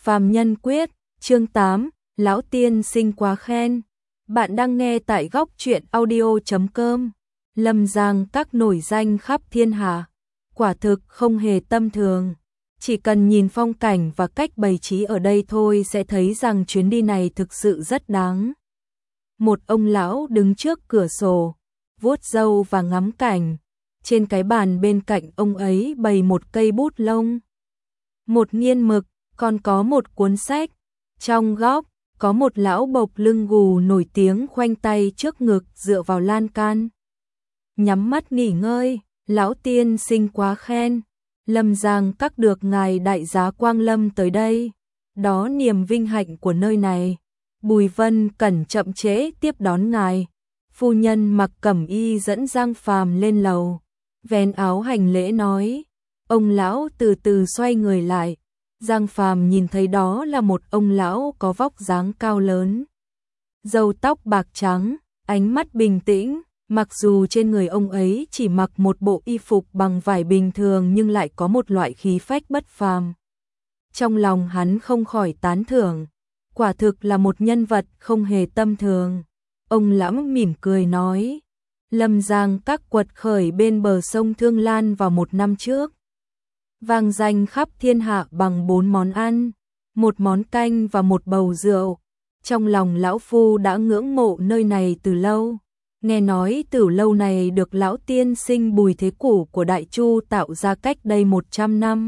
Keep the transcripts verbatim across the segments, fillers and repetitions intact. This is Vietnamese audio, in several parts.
Phàm Nhân Quyết, chương tám, Lão Tiên Sinh quá khen. Bạn đang nghe tại góc truyện audio chấm com. Lâm Giang các nổi danh khắp thiên hạ, quả thực không hề tầm thường. Chỉ cần nhìn phong cảnh và cách bày trí ở đây thôi sẽ thấy rằng chuyến đi này thực sự rất đáng. Một ông lão đứng trước cửa sổ, vuốt râu và ngắm cảnh. Trên cái bàn bên cạnh ông ấy bày một cây bút lông, một nghiên mực, còn có một cuốn sách. Trong góc, có một lão bộc lưng gù nổi tiếng khoanh tay trước ngực dựa vào lan can. Nhắm mắt nghỉ ngơi, lão tiên sinh quá khen. Lâm Giang các được ngài đại giá Quang Lâm tới đây. Đó niềm vinh hạnh của nơi này. Bùi Vân Cẩn chậm trễ tiếp đón ngài. Phu nhân mặc cẩm y dẫn Giang Phàm lên lầu. Vén áo hành lễ nói. Ông lão từ từ xoay người lại. Giang Phàm nhìn thấy đó là một ông lão có vóc dáng cao lớn. Râu tóc bạc trắng, ánh mắt bình tĩnh. Mặc dù trên người ông ấy chỉ mặc một bộ y phục bằng vải bình thường nhưng lại có một loại khí phách bất phàm. Trong lòng hắn không khỏi tán thưởng. Quả thực là một nhân vật không hề tầm thường. Ông lão mỉm cười nói. Lâm Giang các quật khởi bên bờ sông Thương Lan vào một năm trước. Vang danh khắp thiên hạ bằng bốn món ăn, một món canh và một bầu rượu. Trong lòng lão phu đã ngưỡng mộ nơi này từ lâu. Nghe nói tử lâu này được lão tiên sinh Bùi Thế Củ của Đại Chu tạo ra cách đây một trăm năm.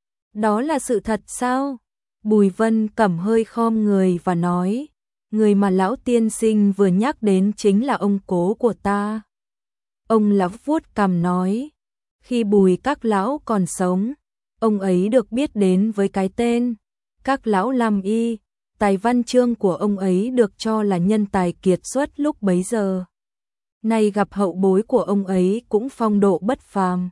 Đó là sự thật sao? Bùi Vân Cẩm hơi khom người và nói, người mà lão tiên sinh vừa nhắc đến chính là ông cố của ta. Ông lão vuốt cằm nói, khi Bùi các lão còn sống, ông ấy được biết đến với cái tên Các Lão Lam Y. Tài văn chương của ông ấy được cho là nhân tài kiệt xuất lúc bấy giờ. Nay gặp hậu bối của ông ấy cũng phong độ bất phàm.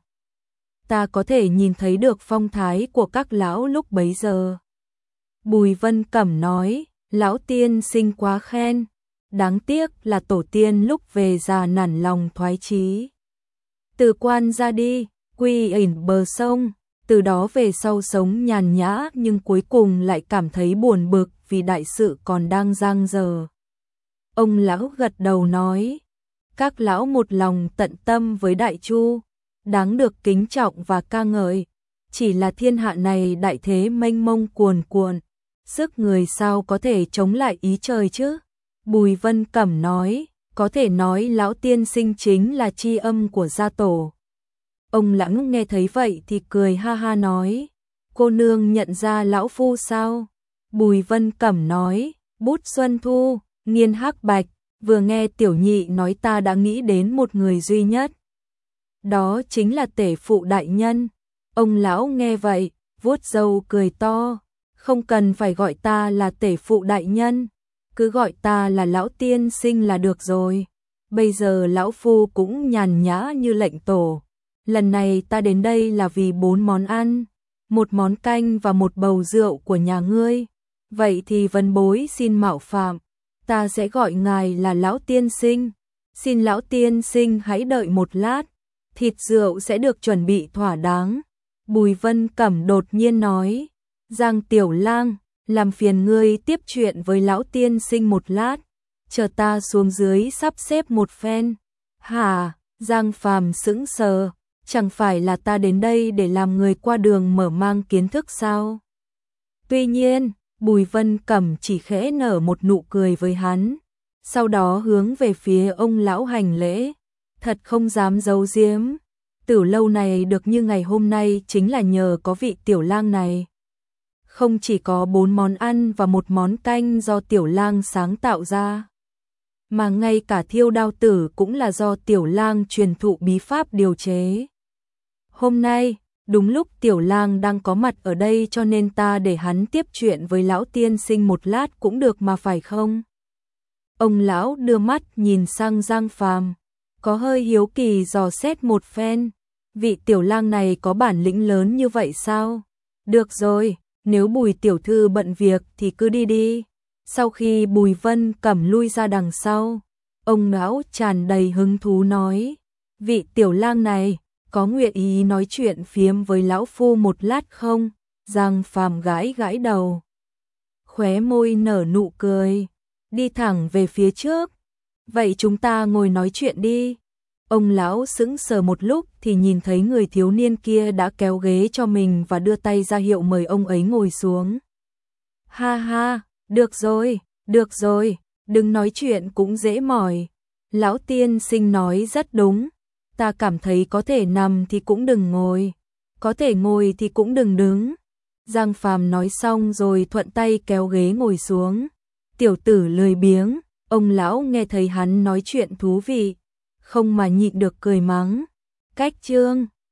Ta có thể nhìn thấy được phong thái của các lão lúc bấy giờ. Bùi Vân Cẩm nói, lão tiên sinh quá khen. Đáng tiếc là tổ tiên lúc về già nản lòng thoái chí. Từ quan ra đi, quy ẩn bờ sông, từ đó về sau sống nhàn nhã nhưng cuối cùng lại cảm thấy buồn bực vì đại sự còn đang dang dở. Ông lão gật đầu nói, các lão một lòng tận tâm với Đại Chu, đáng được kính trọng và ca ngợi. Chỉ là thiên hạ này đại thế mênh mông cuồn cuộn, sức người sao có thể chống lại ý trời chứ? Bùi Vân Cẩm nói, có thể nói lão tiên sinh chính là tri âm của gia tổ. Ông lão nghe thấy vậy thì cười ha ha nói, cô nương nhận ra lão phu sao? Bùi Vân Cẩm nói, bút Xuân Thu, nghiên hắc bạch, vừa nghe tiểu nhị nói ta đã nghĩ đến một người duy nhất. Đó chính là tể phụ đại nhân. Ông lão nghe vậy, vuốt râu cười to, không cần phải gọi ta là tể phụ đại nhân, cứ gọi ta là lão tiên sinh là được rồi. Bây giờ lão phu cũng nhàn nhã như lệnh tổ. Lần này ta đến đây là vì bốn món ăn, một món canh và một bầu rượu của nhà ngươi. Vậy thì vân bối xin mạo phạm, ta sẽ gọi ngài là lão tiên sinh. Xin lão tiên sinh hãy đợi một lát, thịt rượu sẽ được chuẩn bị thỏa đáng. Bùi Vân Cẩm đột nhiên nói, Giang tiểu lang, làm phiền ngươi tiếp chuyện với lão tiên sinh một lát, chờ ta xuống dưới sắp xếp một phen. Hả? Giang Phàm sững sờ, chẳng phải là ta đến đây để làm người qua đường mở mang kiến thức sao? Tuy nhiên, Bùi Vân Cẩm chỉ khẽ nở một nụ cười với hắn, sau đó hướng về phía ông lão hành lễ, thật không dám giấu giếm, tử lâu này được như ngày hôm nay chính là nhờ có vị tiểu lang này. Không chỉ có bốn món ăn và một món canh do tiểu lang sáng tạo ra, mà ngay cả thiêu đao tử cũng là do tiểu lang truyền thụ bí pháp điều chế. Hôm nay, đúng lúc tiểu lang đang có mặt ở đây cho nên ta để hắn tiếp chuyện với lão tiên sinh một lát cũng được mà phải không? Ông lão đưa mắt nhìn sang Giang Phàm, có hơi hiếu kỳ dò xét một phen. Vị tiểu lang này có bản lĩnh lớn như vậy sao? Được rồi, nếu Bùi tiểu thư bận việc thì cứ đi đi. Sau khi Bùi Vân Cẩm lui ra đằng sau, ông lão tràn đầy hứng thú nói, vị tiểu lang này có nguyện ý nói chuyện phiếm với lão phu một lát không? Giang Phàm gãi gãi đầu, khóe môi nở nụ cười, đi thẳng về phía trước. Vậy chúng ta ngồi nói chuyện đi. Ông lão sững sờ một lúc thì nhìn thấy người thiếu niên kia đã kéo ghế cho mình và đưa tay ra hiệu mời ông ấy ngồi xuống. Ha ha, được rồi, được rồi, đừng nói chuyện cũng dễ mỏi. Lão tiên sinh nói rất đúng, ta cảm thấy có thể nằm thì cũng đừng ngồi, có thể ngồi thì cũng đừng đứng. Giang Phàm nói xong rồi thuận tay kéo ghế ngồi xuống. Tiểu tử lười biếng, ông lão nghe thấy hắn nói chuyện thú vị, không mà nhịn được cười mắng. Cách chương